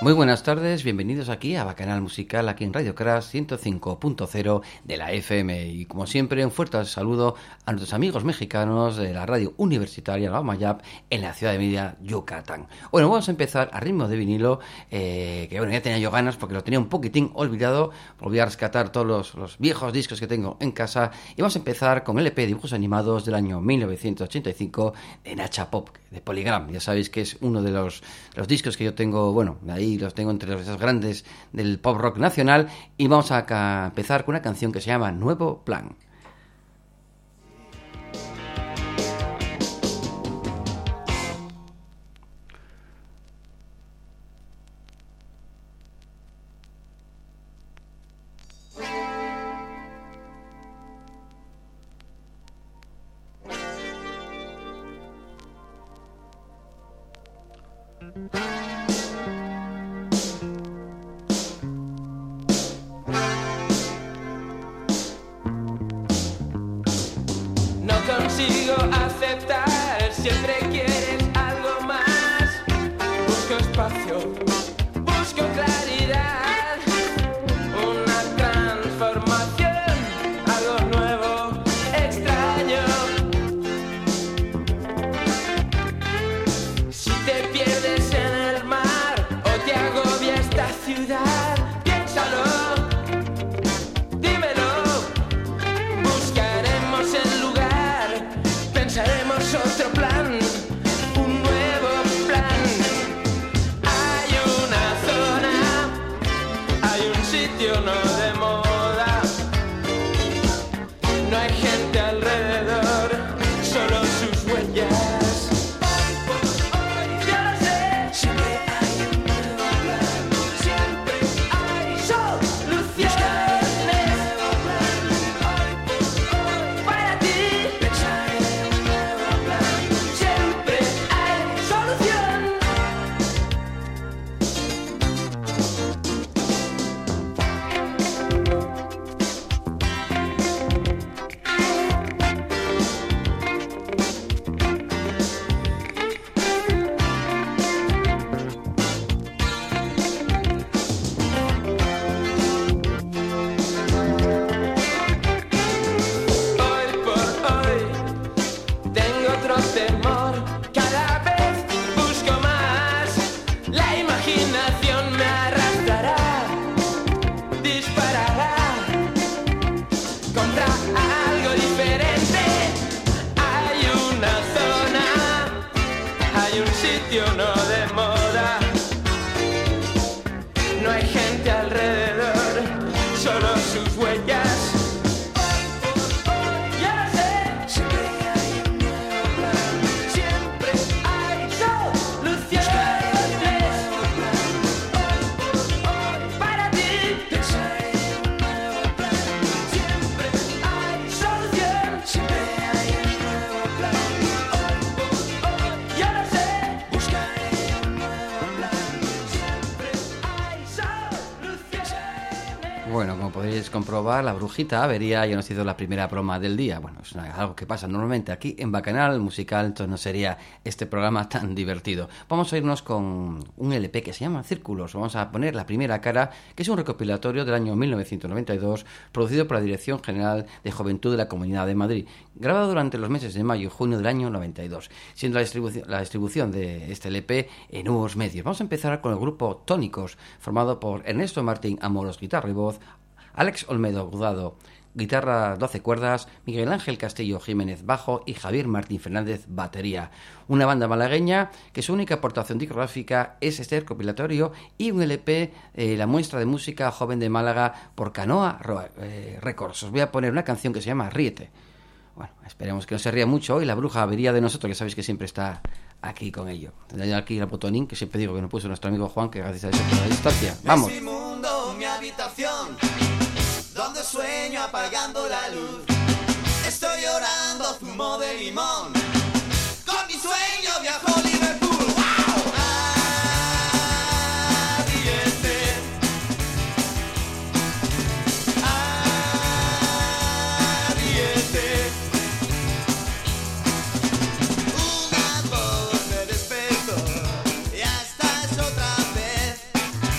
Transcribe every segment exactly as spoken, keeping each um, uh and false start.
Muy buenas tardes, bienvenidos aquí a Bacanal Musical, aquí en Radio Crash ciento cinco punto cero de la F M. Y como siempre, un fuerte saludo a nuestros amigos mexicanos de la radio universitaria, la Mayap, en la ciudad de Mérida, Yucatán. Bueno, vamos a empezar a ritmo de vinilo, eh, que bueno, ya tenía yo ganas porque lo tenía un poquitín olvidado. Volví a rescatar todos los, los viejos discos que tengo en casa y vamos a empezar con el E P de dibujos animados del año mil novecientos ochenta y cinco de Nacha Pop, de Polygram. Ya sabéis que es uno de los, los discos que yo tengo, bueno, ahí los tengo entre los grandes del pop rock nacional, y vamos a, a empezar con una canción que se llama Nuevo Plan. Consigo aceptar, siempre quieres algo más. Busco espacio, busco claridad, una transformación, algo nuevo, extraño. Si te pierdes en el mar o te agobia esta ciudad, piénsalo, dímelo, buscaremos el lugar. Pensaremos otro plan, un nuevo plan. Hay una zona, hay un sitio no de moda. No hay gente alrededor, solo sus huellas. Ya lo sé, siempre hay un nuevo plan, siempre hay soluciones. Para ti, pensar comprobar, la brujita avería ya nos hizo la primera broma del día. Bueno, es una, algo que pasa normalmente aquí en Bacanal Musical, entonces no sería este programa tan divertido. Vamos a irnos con un L P que se llama Círculos. Vamos a poner la primera cara, que es un recopilatorio del año mil novecientos noventa y dos, producido por la Dirección General de Juventud de la Comunidad de Madrid, grabado durante los meses de mayo y junio del año noventa y dos, siendo la distribución, la distribución de este L P en nuevos medios. Vamos a empezar con el grupo Tónicos, formado por Ernesto Martín Amoros, guitarra y voz, Alex Olmedo Gudado, guitarra doce cuerdas, Miguel Ángel Castillo Jiménez bajo y Javier Martín Fernández batería. Una banda malagueña que su única aportación discográfica es este recopilatorio y un L P, eh, la muestra de música joven de Málaga por Canoa eh, Records. Os voy a poner una canción que se llama Ríete. Bueno, esperemos que no se ría mucho hoy la bruja avería de nosotros, que sabéis que siempre está aquí con ello. Tendré aquí el botonín que siempre digo que nos puso nuestro amigo Juan, que gracias a eso por la distancia. Vamos. Es mi mundo, mi habitación, donde sueño apagando la luz. Estoy llorando zumo de limón. Con mi sueño viajo a Liverpool. ¡Wow! Ah, ríete. Ah, ríete. Una voz me despertó. Ya estás otra vez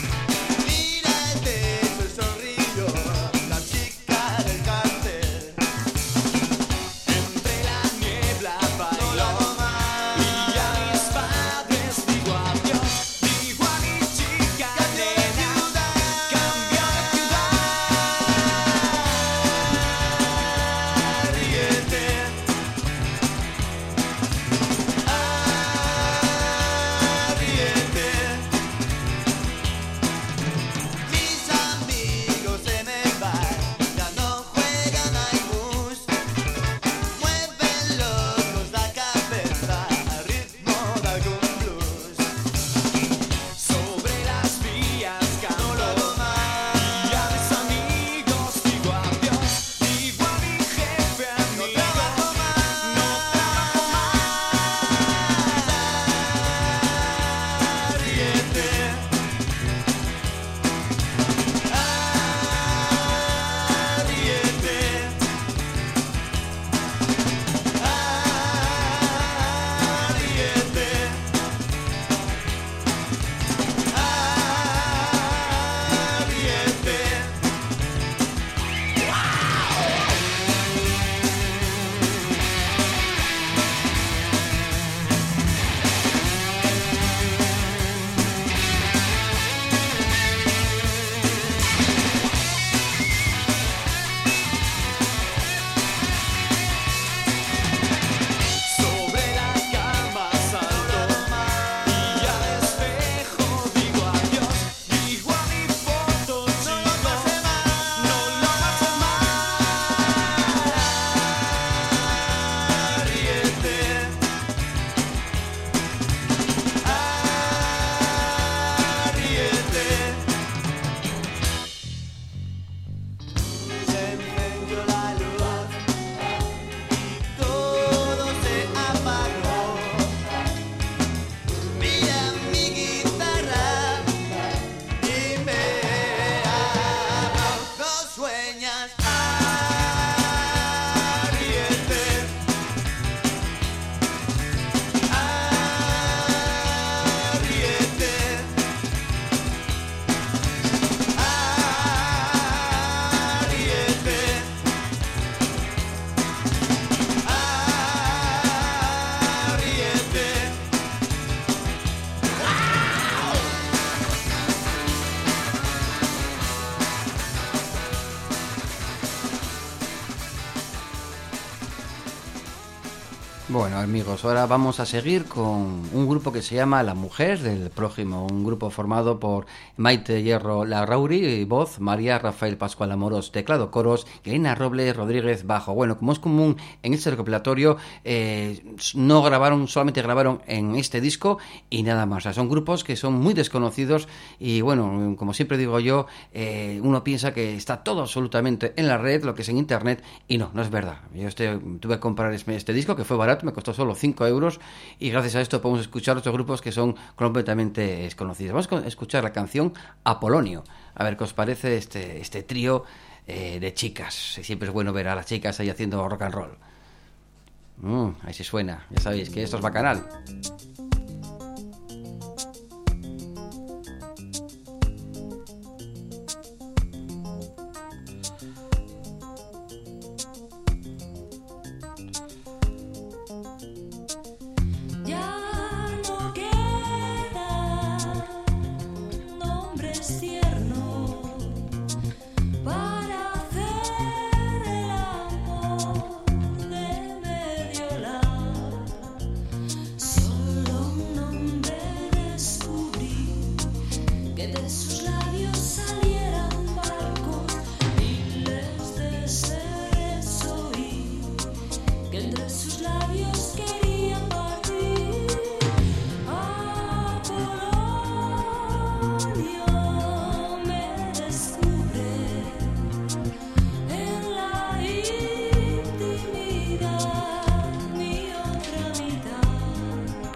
Bueno, amigos, ahora vamos a seguir con un grupo que se llama La Mujer del Prójimo, un grupo formado por Maite Hierro Larrauri, voz, María Rafael Pascual Amorós, teclado, coros, y Elena Robles Rodríguez, bajo. Bueno, como es común en este recopilatorio, eh, no grabaron, solamente grabaron en este disco y nada más. O sea, son grupos que son muy desconocidos y, bueno, como siempre digo yo, eh, uno piensa que está todo absolutamente en la red, lo que es en internet, y no, no es verdad. Yo este, tuve que comprar este, este disco, que fue barato, me costó solo cinco euros, y gracias a esto podemos escuchar otros grupos que son completamente desconocidos. Vamos a escuchar la canción Apolonio, a ver qué os parece este, este trío eh, de chicas. Siempre es bueno ver a las chicas ahí haciendo rock and roll. Mm, ahí sí suena, ya sabéis que esto es Bacanal.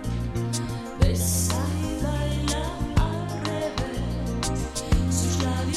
Besa y baila al revés, sus labios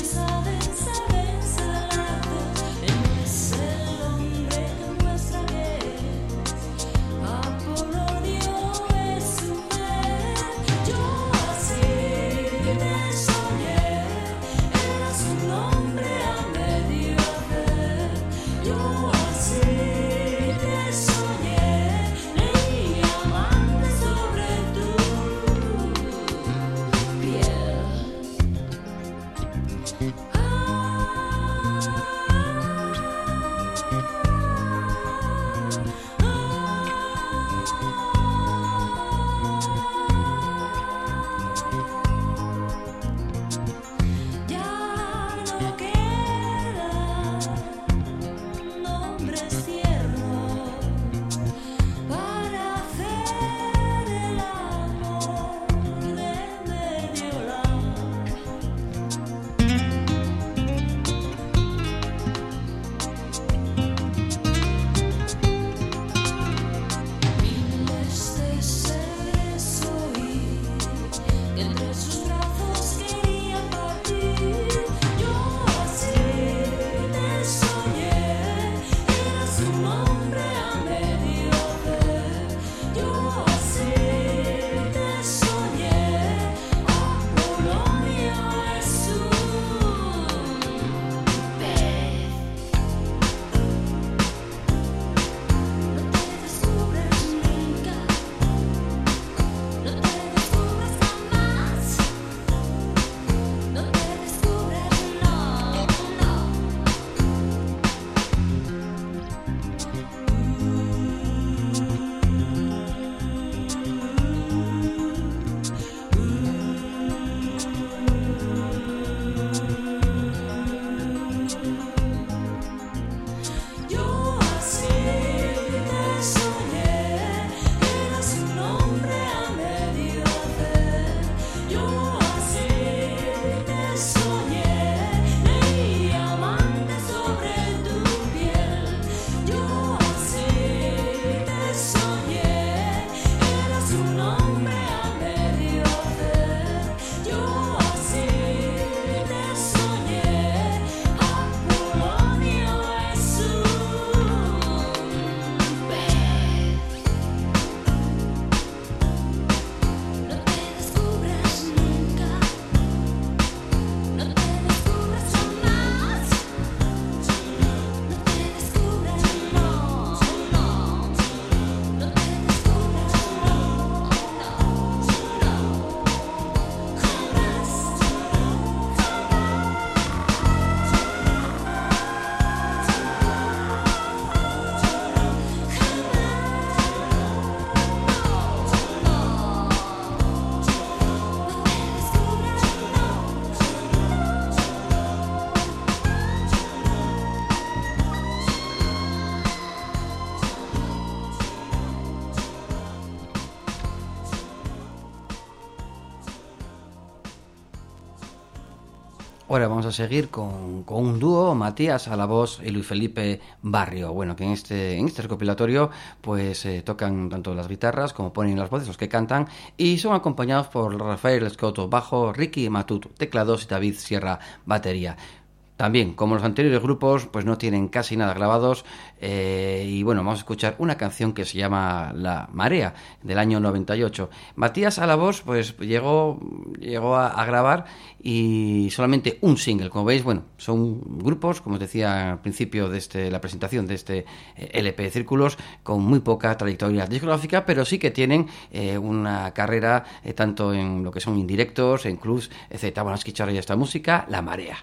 Ahora vamos a seguir con, con un dúo, Matías a la voz y Luis Felipe Barrio. Bueno, que en este, en este recopilatorio pues eh, tocan tanto las guitarras como ponen las voces, los que cantan, y son acompañados por Rafael Escoto bajo, Ricky Matut teclados y David Sierra batería. También, como los anteriores grupos, pues no tienen casi nada grabados, eh, y bueno, vamos a escuchar una canción que se llama La Marea, del año noventa y ocho. Matías a la voz, pues llegó, llegó a, a grabar y solamente un single. Como veis, bueno, son grupos, como os decía al principio de este, la presentación de este eh, L P Círculos, con muy poca trayectoria discográfica, pero sí que tienen eh, una carrera eh, tanto en lo que son indirectos, en clubs, etcétera. Vamos a escuchar ya esta música, La Marea.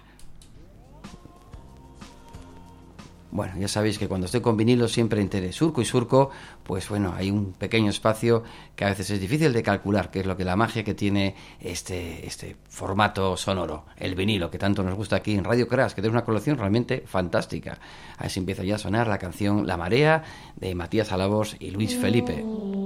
Bueno, ya sabéis que cuando estoy con vinilo siempre entre surco y surco, pues bueno, hay un pequeño espacio que a veces es difícil de calcular, que es lo que la magia que tiene este, este formato sonoro, el vinilo, que tanto nos gusta aquí en Radio Crash, que tiene una colección realmente fantástica. Ahí se empieza ya a sonar la canción La Marea, de Matías a la voz y Luis Felipe.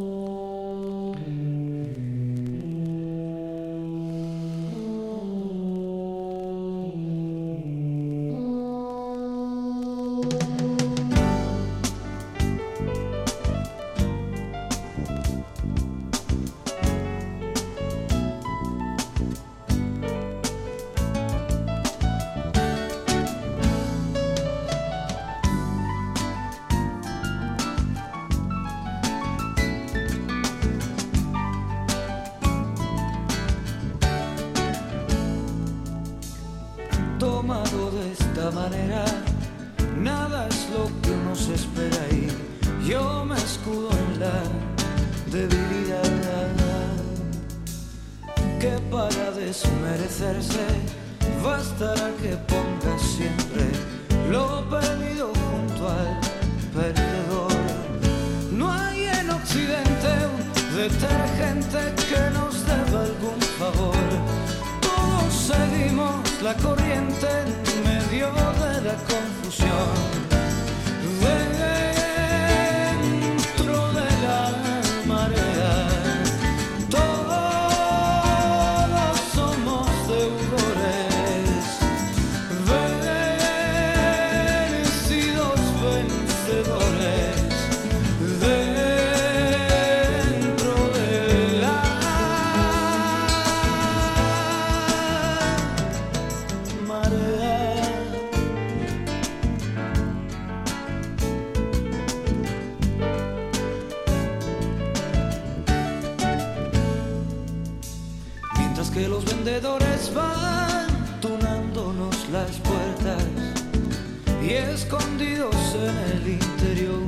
Tomado de esta manera, nada es lo que uno se espera y yo me escudo en la debilidad que para desmerecerse bastará que ponga siempre lo perdido junto al perdedor. No hay en Occidente un detergente que nos deba algún favor. Todos seguimos la corriente en medio de la confusión. Dentro de la marea, todos somos deudores, vencidos, vencedores. Dentro de la marea. Mientras que los vendedores van tunándonos las puertas y escondidos en el interior,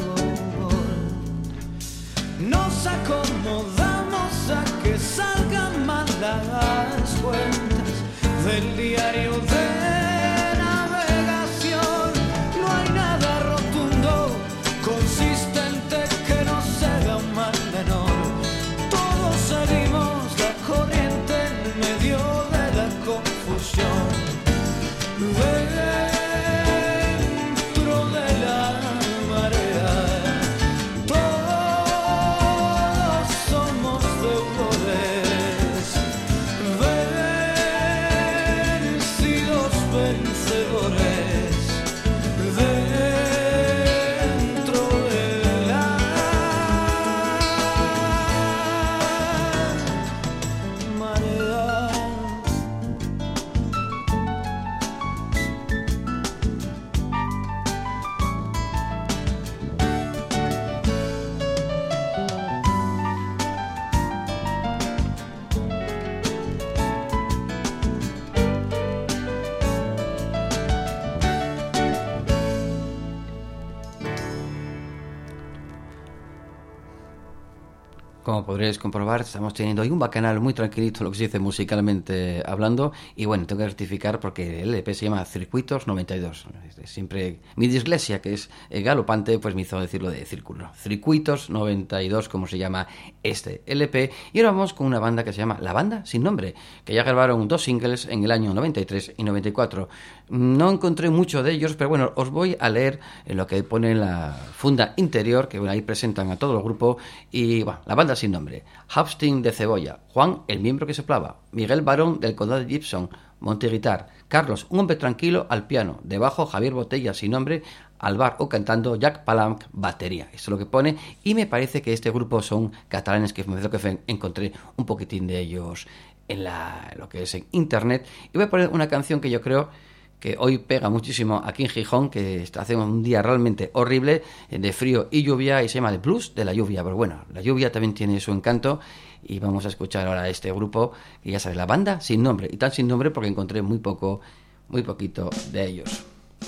nos acomodamos a que salgan mal las cuentas del diario de navegación. No hay nada rotundo, consistente, que no sea un mal menor. Todos seguimos la corriente en medio de la confusión. Dentro de la marea, todos somos deudores, vencidos, vencedores. Dentro de la marea. Como podréis comprobar, estamos teniendo hoy un bacanal muy tranquilito, lo que se dice musicalmente hablando. Y bueno, tengo que rectificar porque el L P se llama Circuitos noventa y dos. Siempre mi dislexia, que es galopante, pues me hizo decirlo de círculo. Circuitos noventa y dos, como se llama este L P. Y ahora vamos con una banda que se llama La Banda Sin Nombre, que ya grabaron dos singles en el año noventa y tres y noventa y cuatro. No encontré mucho de ellos, pero bueno, os voy a leer en lo que pone en la funda interior, que bueno, ahí presentan a todo el grupo. Y bueno, La Banda Sin Nombre: Hapsting de Cebolla, Juan, el miembro que soplaba, Miguel Barón del Condado de Gibson, Monteguitar. Carlos, un hombre tranquilo, al piano. Debajo, Javier Botella, sin nombre, al bar o cantando. Jack Palanc, batería. Eso es lo que pone. Y me parece que este grupo son catalanes, que me lo que encontré un poquitín de ellos en la, lo que es en internet. Y voy a poner una canción que yo creo que hoy pega muchísimo aquí en Gijón, que hace un día realmente horrible, de frío y lluvia, y se llama The Blues de la lluvia. Pero bueno, la lluvia también tiene su encanto, y vamos a escuchar ahora este grupo, que ya sabe, la banda sin nombre, y tan sin nombre porque encontré muy poco, muy poquito de ellos.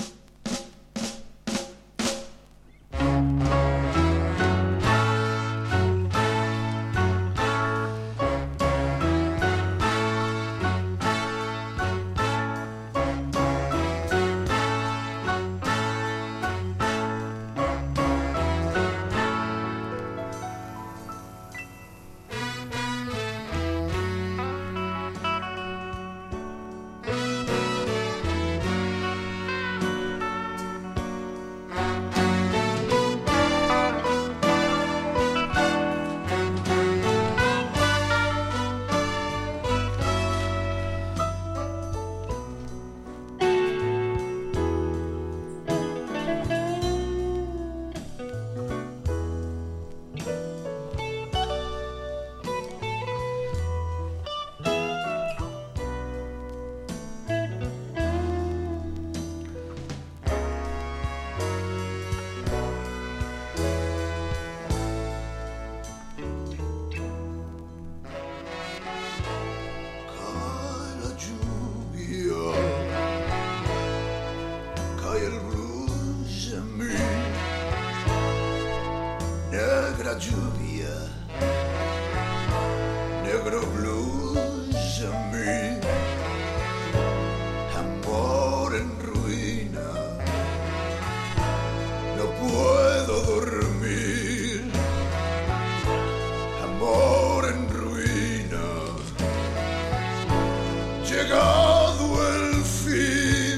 Lluvia, negro blues en mí, amor en ruina, no puedo dormir, amor en ruina, llegado el fin,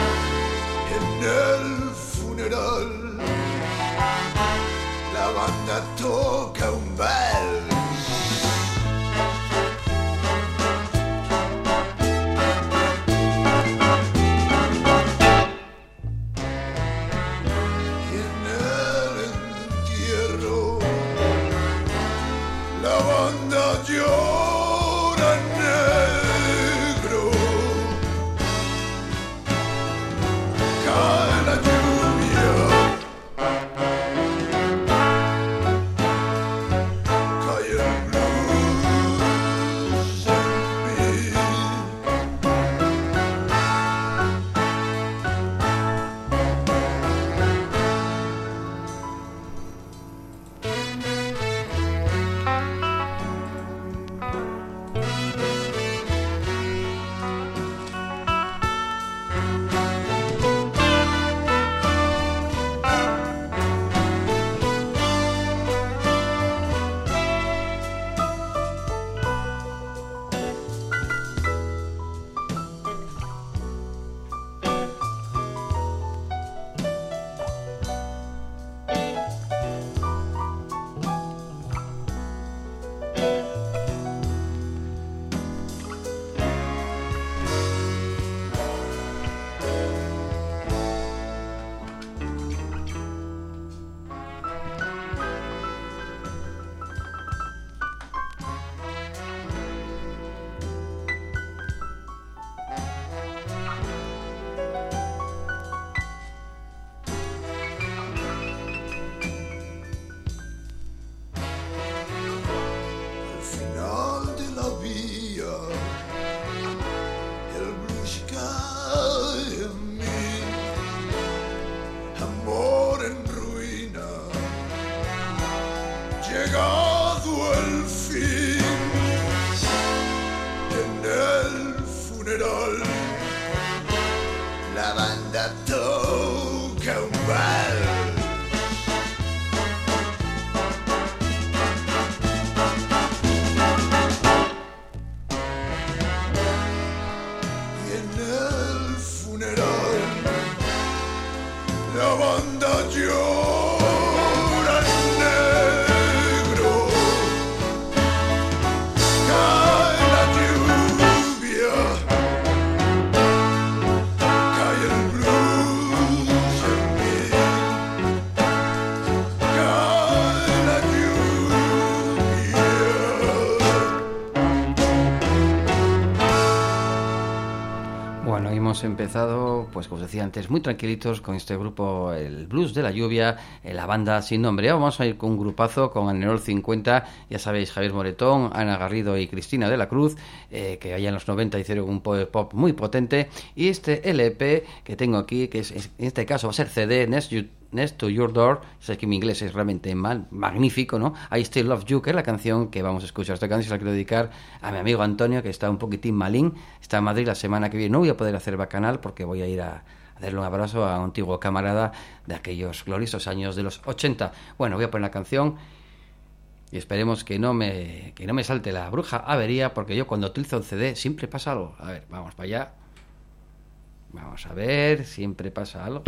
en el funeral. La banda Bueno, hemos empezado, pues como os decía antes, muy tranquilitos con este grupo, el Blues de la Lluvia, eh, la banda sin nombre. Ahora vamos a ir con un grupazo, con Anerol cincuenta, ya sabéis, Javier Moretón, Ana Garrido y Cristina de la Cruz, eh, que allá en los noventa hicieron un power pop muy potente. Y este L P que tengo aquí, que es, es, en este caso va a ser C D, Next, you, Next to Your Door, sabes que mi inglés es realmente mal, magnífico, ¿no? I Still Love You, que es la canción que vamos a escuchar. Esta canción se la quiero dedicar a mi amigo Antonio, que está un poquitín malín, está en Madrid la semana que viene. No voy a poder hacer bacanal porque voy a ir a, a darle un abrazo a un antiguo camarada de aquellos gloriosos años de los ochenta. Bueno, voy a poner la canción y esperemos que no me que no me salte la bruja avería, porque yo cuando utilizo un C D siempre pasa algo. A ver, vamos para allá. Vamos a ver, siempre pasa algo.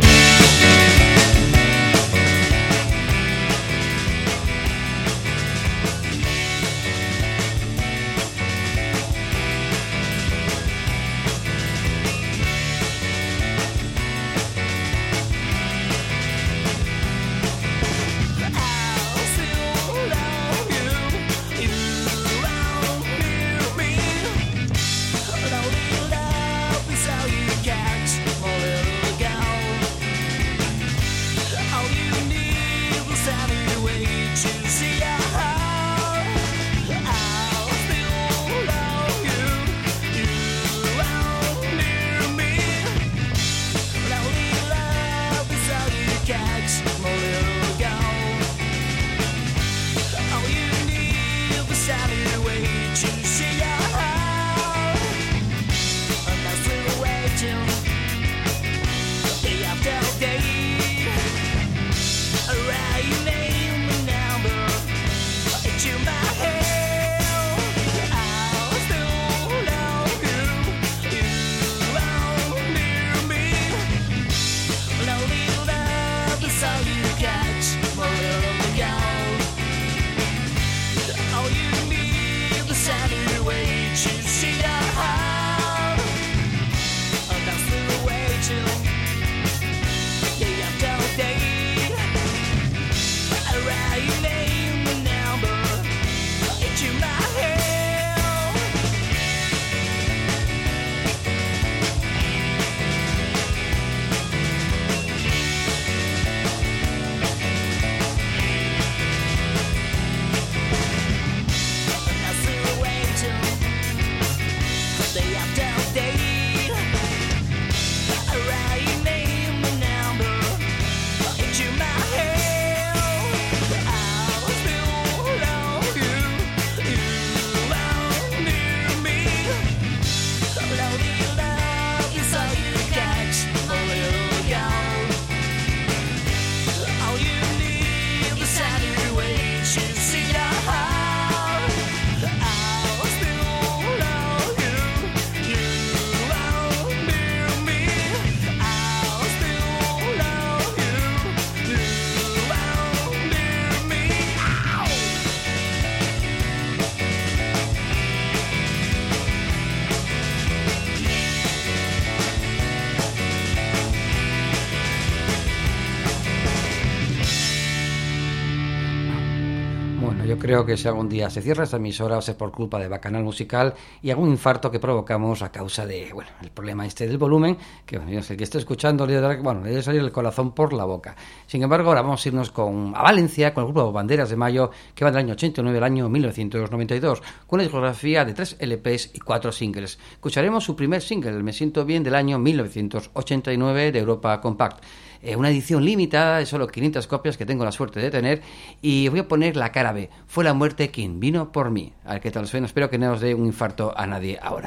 Creo que si algún día se cierra esta emisora, va a ser por culpa de Bacanal Musical y algún infarto que provocamos a causa de, bueno, el problema este del volumen, que bueno, el que esté escuchando le debe, bueno, le debe salir el corazón por la boca. Sin embargo, ahora vamos a irnos con, a Valencia, con el grupo Banderas de Mayo, que va del año ochenta y nueve al año mil novecientos noventa y dos, con una discografía de tres L Pes y cuatro singles. Escucharemos su primer single, Me Siento Bien, del año mil novecientos ochenta y nueve, de Europa Compact. Eh, una edición limitada de solo quinientas copias que tengo la suerte de tener, y voy a poner la cara B. Fue la muerte quien vino por mí. A ver qué tal suena. Espero que no os dé un infarto a nadie ahora.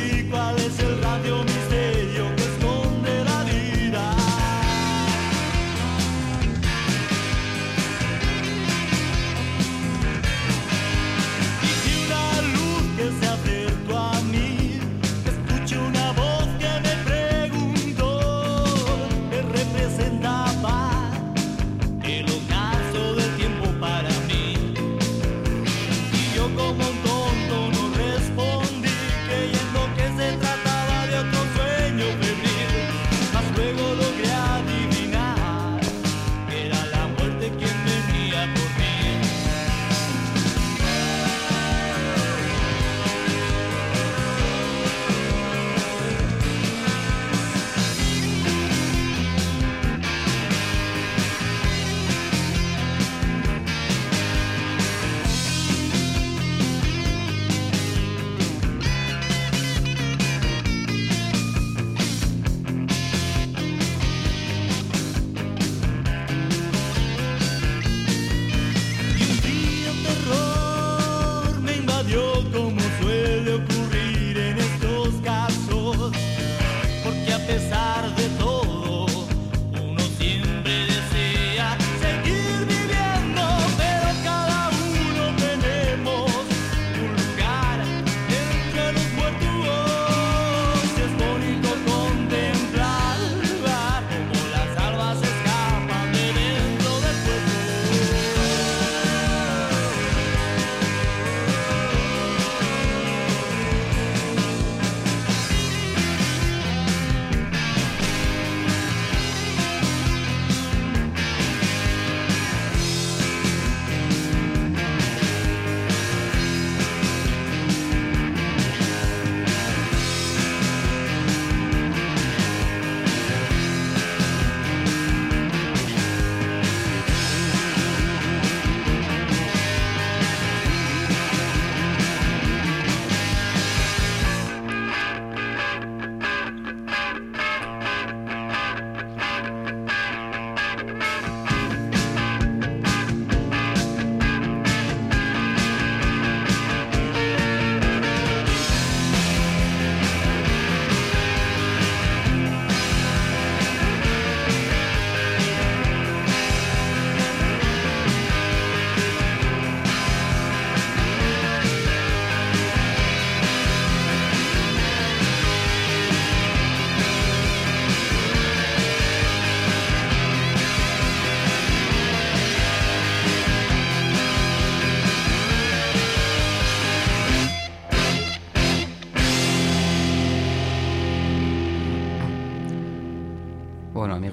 Cuál es el radio misterio que esconde la vida.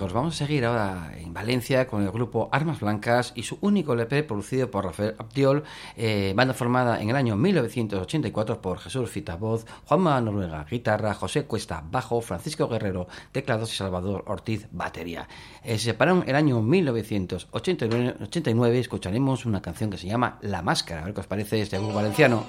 seguimos, vamos a seguir ahora en Valencia con el grupo Armas Blancas y su único L P producido por Rafael Abdiol, eh, banda formada en el año mil novecientos ochenta y cuatro por Jesús Fita voz, Juanma Noruega guitarra, José Cuesta bajo, Francisco Guerrero teclados y Salvador Ortiz batería. Eh, se separaron el año mil novecientos ochenta y nueve y escucharemos una canción que se llama La Máscara, a ver qué os parece este grupo valenciano.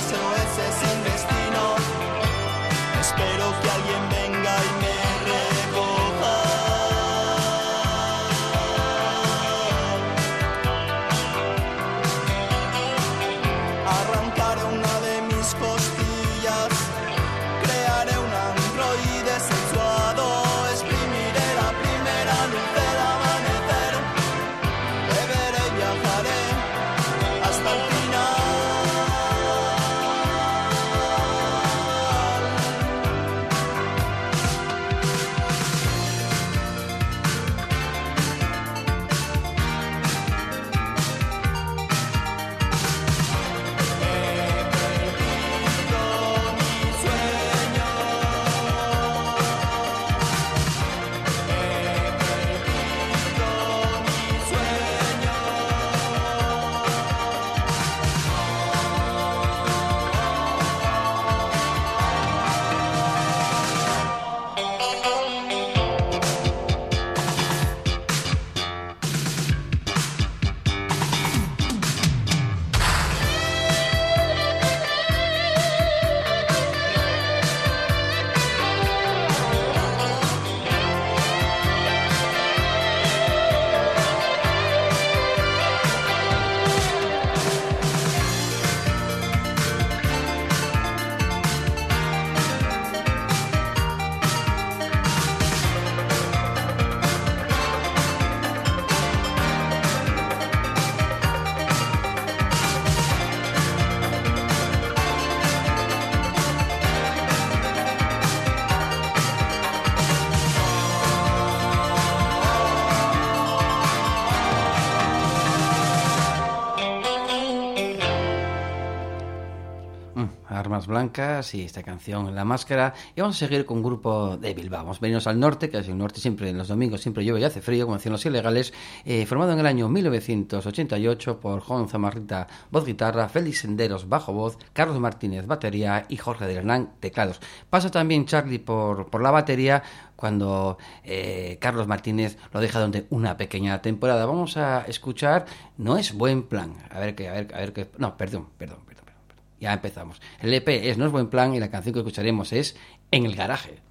Espero que alguien venga y me recuerde. Mm, Armas Blancas y esta canción La Máscara. Y vamos a seguir con un grupo de Bilbao. Vamos a venirnos al norte, que es el norte siempre, en los domingos siempre llueve y hace frío, como decían los ilegales. Eh, formado en el año mil novecientos ochenta y ocho por Juan Zamarrita, voz guitarra, Félix Senderos, bajo voz, Carlos Martínez, batería y Jorge de Hernán, teclados. Pasa también Charlie por, por la batería cuando eh, Carlos Martínez lo deja durante una pequeña temporada. Vamos a escuchar No es buen plan. A ver qué, a ver, a ver qué. No, perdón, perdón, perdón. Ya empezamos. El E P es No es buen plan y la canción que escucharemos es En el garaje.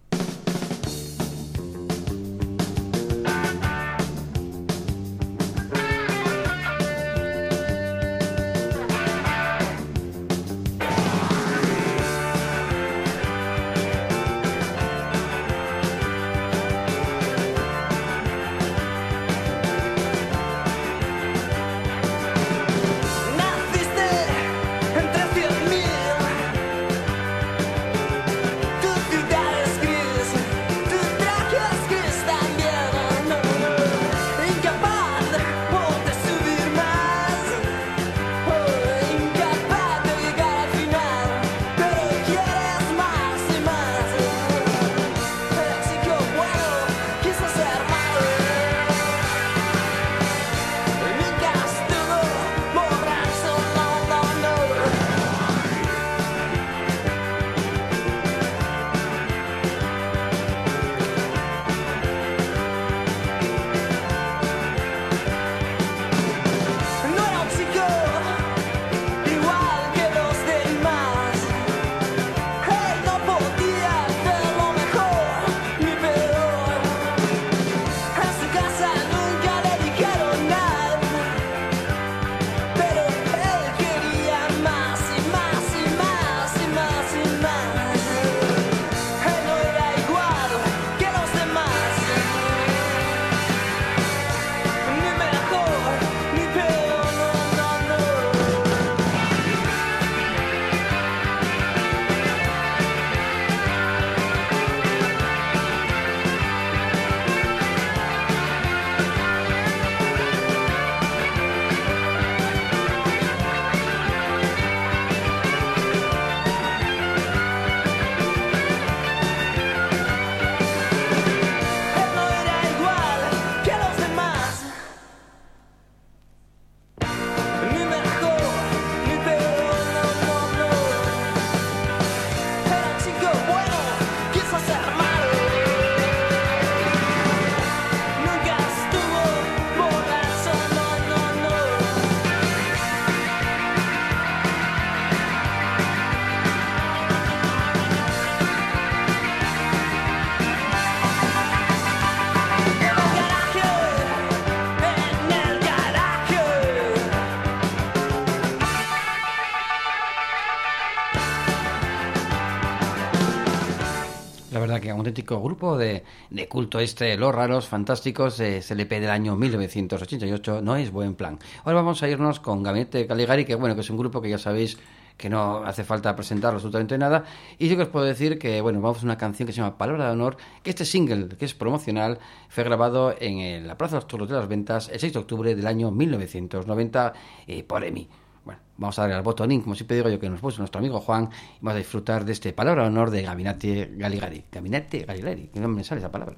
Que un auténtico grupo de, de culto este, Los Raros Fantásticos, es el E P del año mil novecientos ochenta y ocho, No es buen plan. Ahora vamos a irnos con Gabinete Caligari, que bueno, que es un grupo que ya sabéis que no hace falta presentarlo absolutamente nada, y yo que os puedo decir que bueno, vamos a una canción que se llama Palabra de Honor, que este single, que es promocional, fue grabado en el, la Plaza de los Toros de las Ventas el seis de octubre del año mil novecientos noventa eh, por EMI. Bueno, vamos a darle al botonín, como siempre digo yo, que nos puso nuestro amigo Juan, y vamos a disfrutar de este Palabra de Honor de Gabinete Caligari. Gabinete Caligari, que no me sale esa palabra.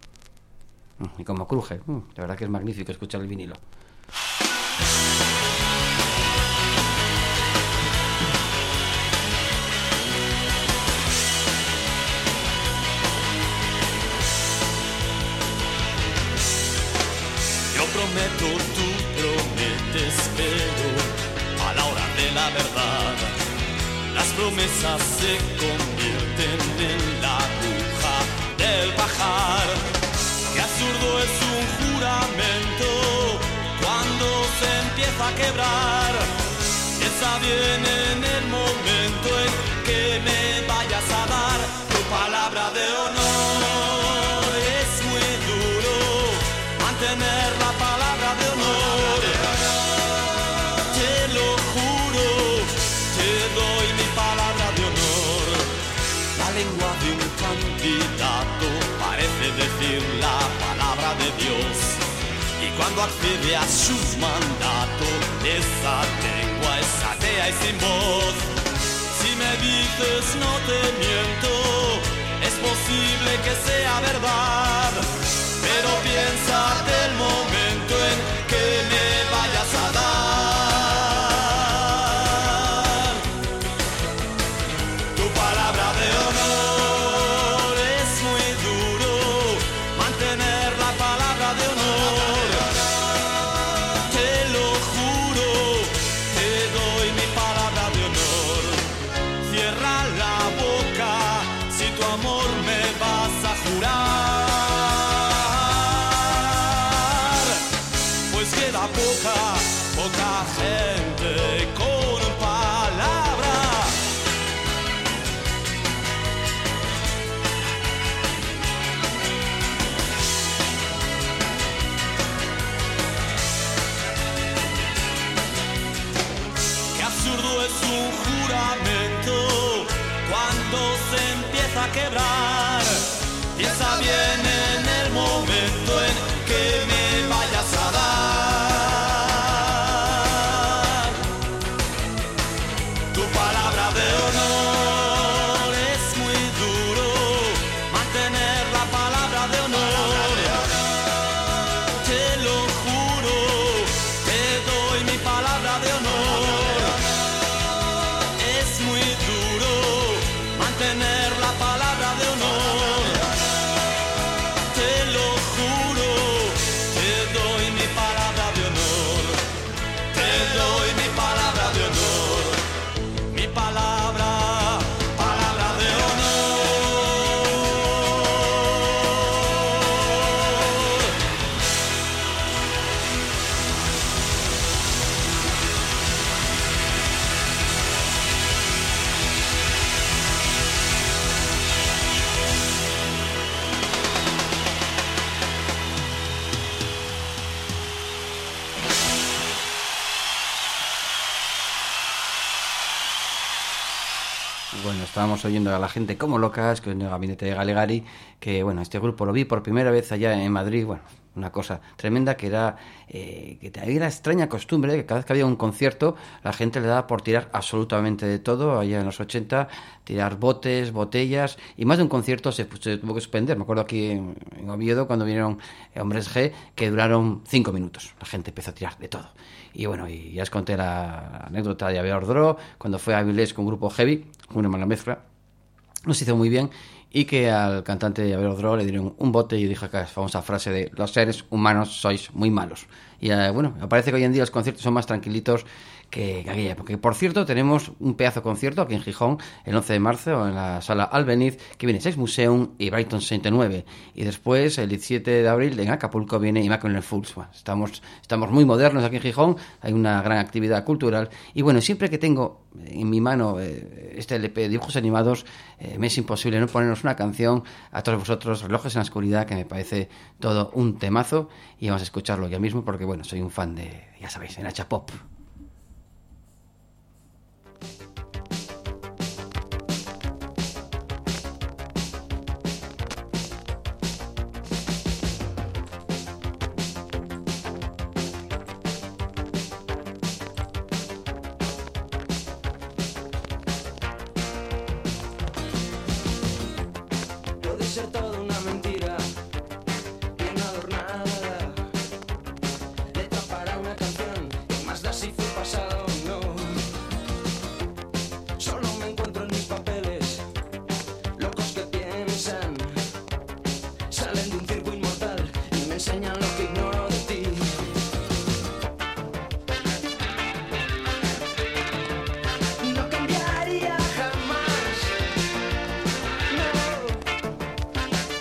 Y como cruje, de verdad que es magnífico escuchar el vinilo. Yo prometo, tú prometes, pero a la hora de la verdad las promesas se convierten en la aguja del pajar. Qué absurdo es un juramento cuando se empieza a quebrar. Piensa bien en el momento en que me vayas a dar tu palabra de honor. Es muy duro mantener la palabra de honor. Te lo juro, te doy mi palabra de honor. La lengua de un candidato parece decir la palabra de Dios, y cuando accede a su mandato esa lengua es atea y sin voz. dices no te miento, es posible que sea verdad, pero piénsate el momento en que me vayas a dar. Tu palabra de honor es muy duro, mantener la palabra de honor. Te lo juro, te doy mi palabra de honor. Cierra la boca si tu amor me vas a jurar, pues queda poca, poca gente con palabra. Qué absurdo es un juramento cuando se empieza a quebrar. Piensa bien en el momento en que me vayas a dar. Tu palabra de honor es muy duro, mantener la palabra de honor. Te lo juro, te doy mi palabra de honor. Es muy duro mantener la palabra de honor. Te lo juro, te doy mi palabra de honor. Te doy mi palabra de honor. Mi palabra, palabra de honor. Bueno, estábamos oyendo a la gente como locas, que en el gabinete de Galegari, que bueno, este grupo lo vi por primera vez allá en Madrid, bueno, una cosa tremenda, que era eh, que había una extraña costumbre, que cada vez que había un concierto, la gente le daba por tirar absolutamente de todo, allá en los ochenta, tirar botes, botellas, y más de un concierto se, se tuvo que suspender. Me acuerdo aquí en, en Oviedo, cuando vinieron Hombres G, que duraron cinco minutos, la gente empezó a tirar de todo. Y bueno, y ya os conté la anécdota de Aviador Dro, cuando fue a Avilés con un grupo heavy, una mala mezcla, nos hizo muy bien, y que al cantante de Aviador Dro le dieron un bote y dijo la famosa frase de los seres humanos sois muy malos. Y eh, bueno, me parece que hoy en día los conciertos son más tranquilitos que, que aquella época. Por cierto, tenemos un pedazo de concierto aquí en Gijón el once de marzo en la sala Albeniz, que viene Sex Museum y Brighton sesenta y nueve, y después el diecisiete de abril en Acapulco viene Immaculate Fools. Bueno, estamos, estamos muy modernos aquí en Gijón, hay una gran actividad cultural, y bueno, siempre que tengo en mi mano eh, este L P de dibujos animados, eh, me es imposible no ponernos una canción a todos vosotros, Relojes en la Oscuridad, que me parece todo un temazo, y vamos a escucharlo ya mismo porque bueno, soy un fan de, ya sabéis, en Hacha Pop. Puede ser toda una mentira, bien adornada, letra para una canción, y más da si fue pasado o no. Solo me encuentro en mis papeles, locos que piensan, salen de un circo inmortal y me enseñan lo que ignoro de ti. No cambiaría jamás, no.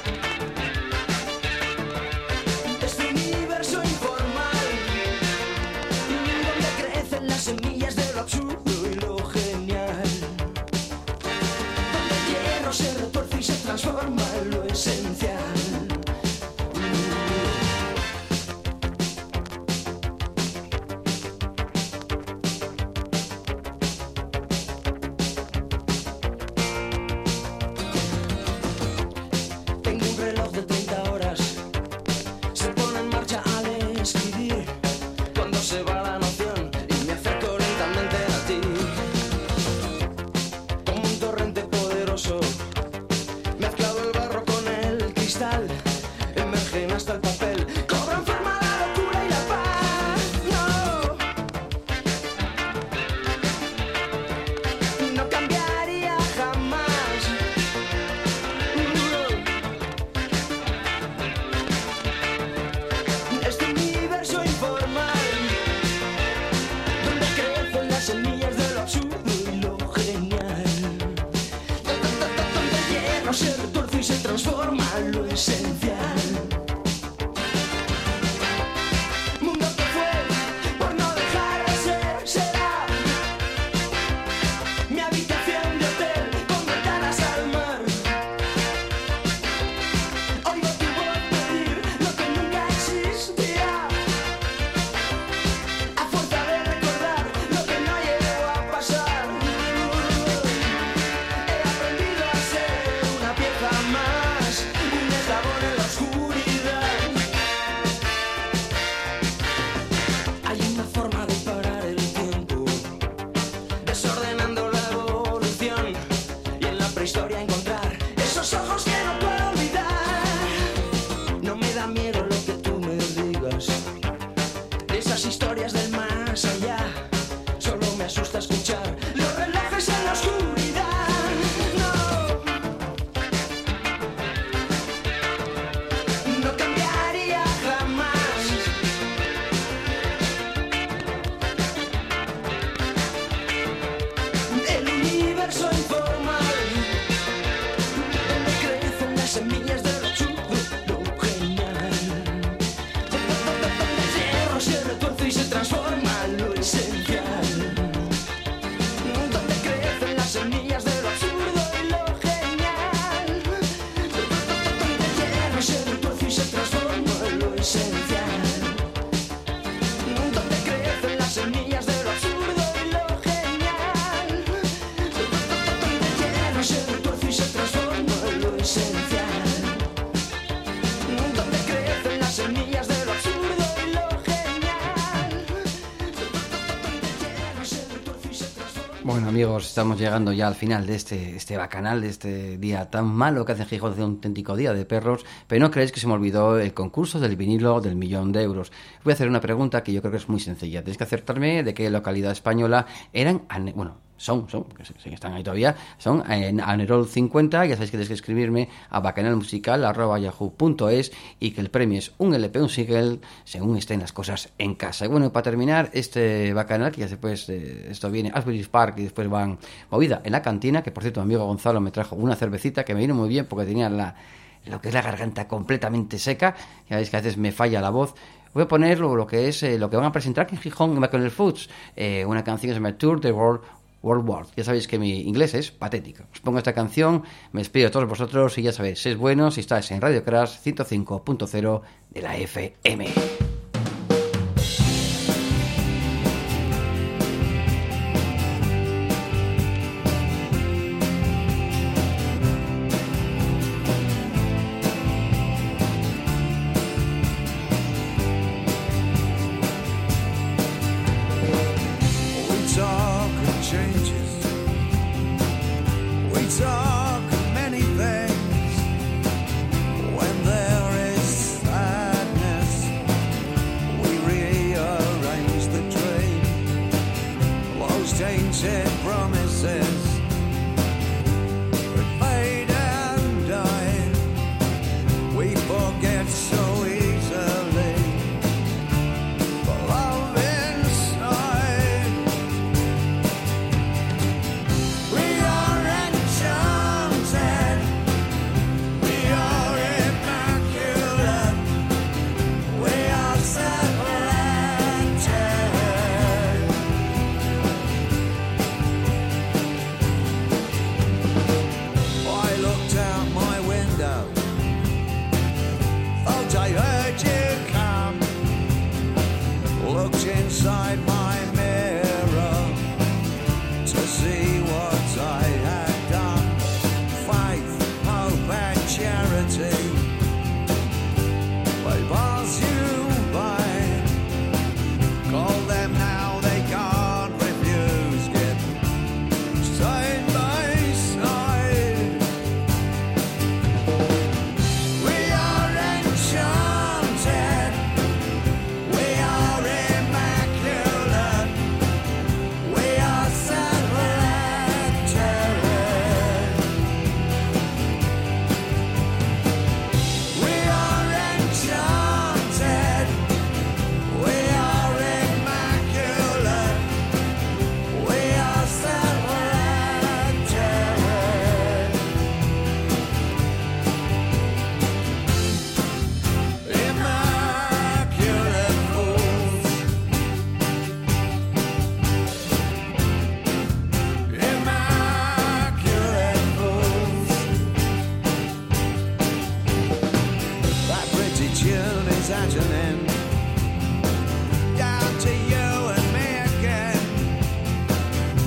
amigos, estamos llegando ya al final de este, este bacanal, de este día tan malo que hace en Gijón, de un auténtico día de perros, pero no creéis que se me olvidó el concurso del vinilo del millón de euros. Voy a hacer una pregunta que yo creo que es muy sencilla. Tenéis que acertarme de qué localidad española eran, bueno, son, son, porque están ahí todavía, son en Anerol cincuenta. Ya sabéis que tenéis que escribirme a bacanalmusical arroba yahoo punto es y que el premio es un L P, un single, según estén las cosas en casa. Y bueno, para terminar este bacanal, que ya después eh, esto viene Asbury Park y después van movida en la cantina, que por cierto mi amigo Gonzalo me trajo una cervecita que me vino muy bien porque tenía la, lo que es la garganta completamente seca. Ya veis que a veces me falla la voz. Voy a poner lo, lo que es eh, lo que van a presentar aquí en Gijón en McConnell Foods, eh, una canción que se llama Tour de World World War. Ya sabéis que mi inglés es patético. Os pongo esta canción, me despido de todos vosotros y ya sabéis, sois buenos si estáis en Radio Crash ciento cinco punto cero de la F M.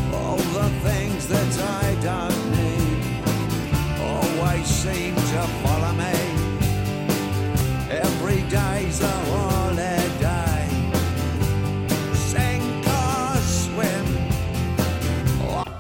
That I don't need always seem to find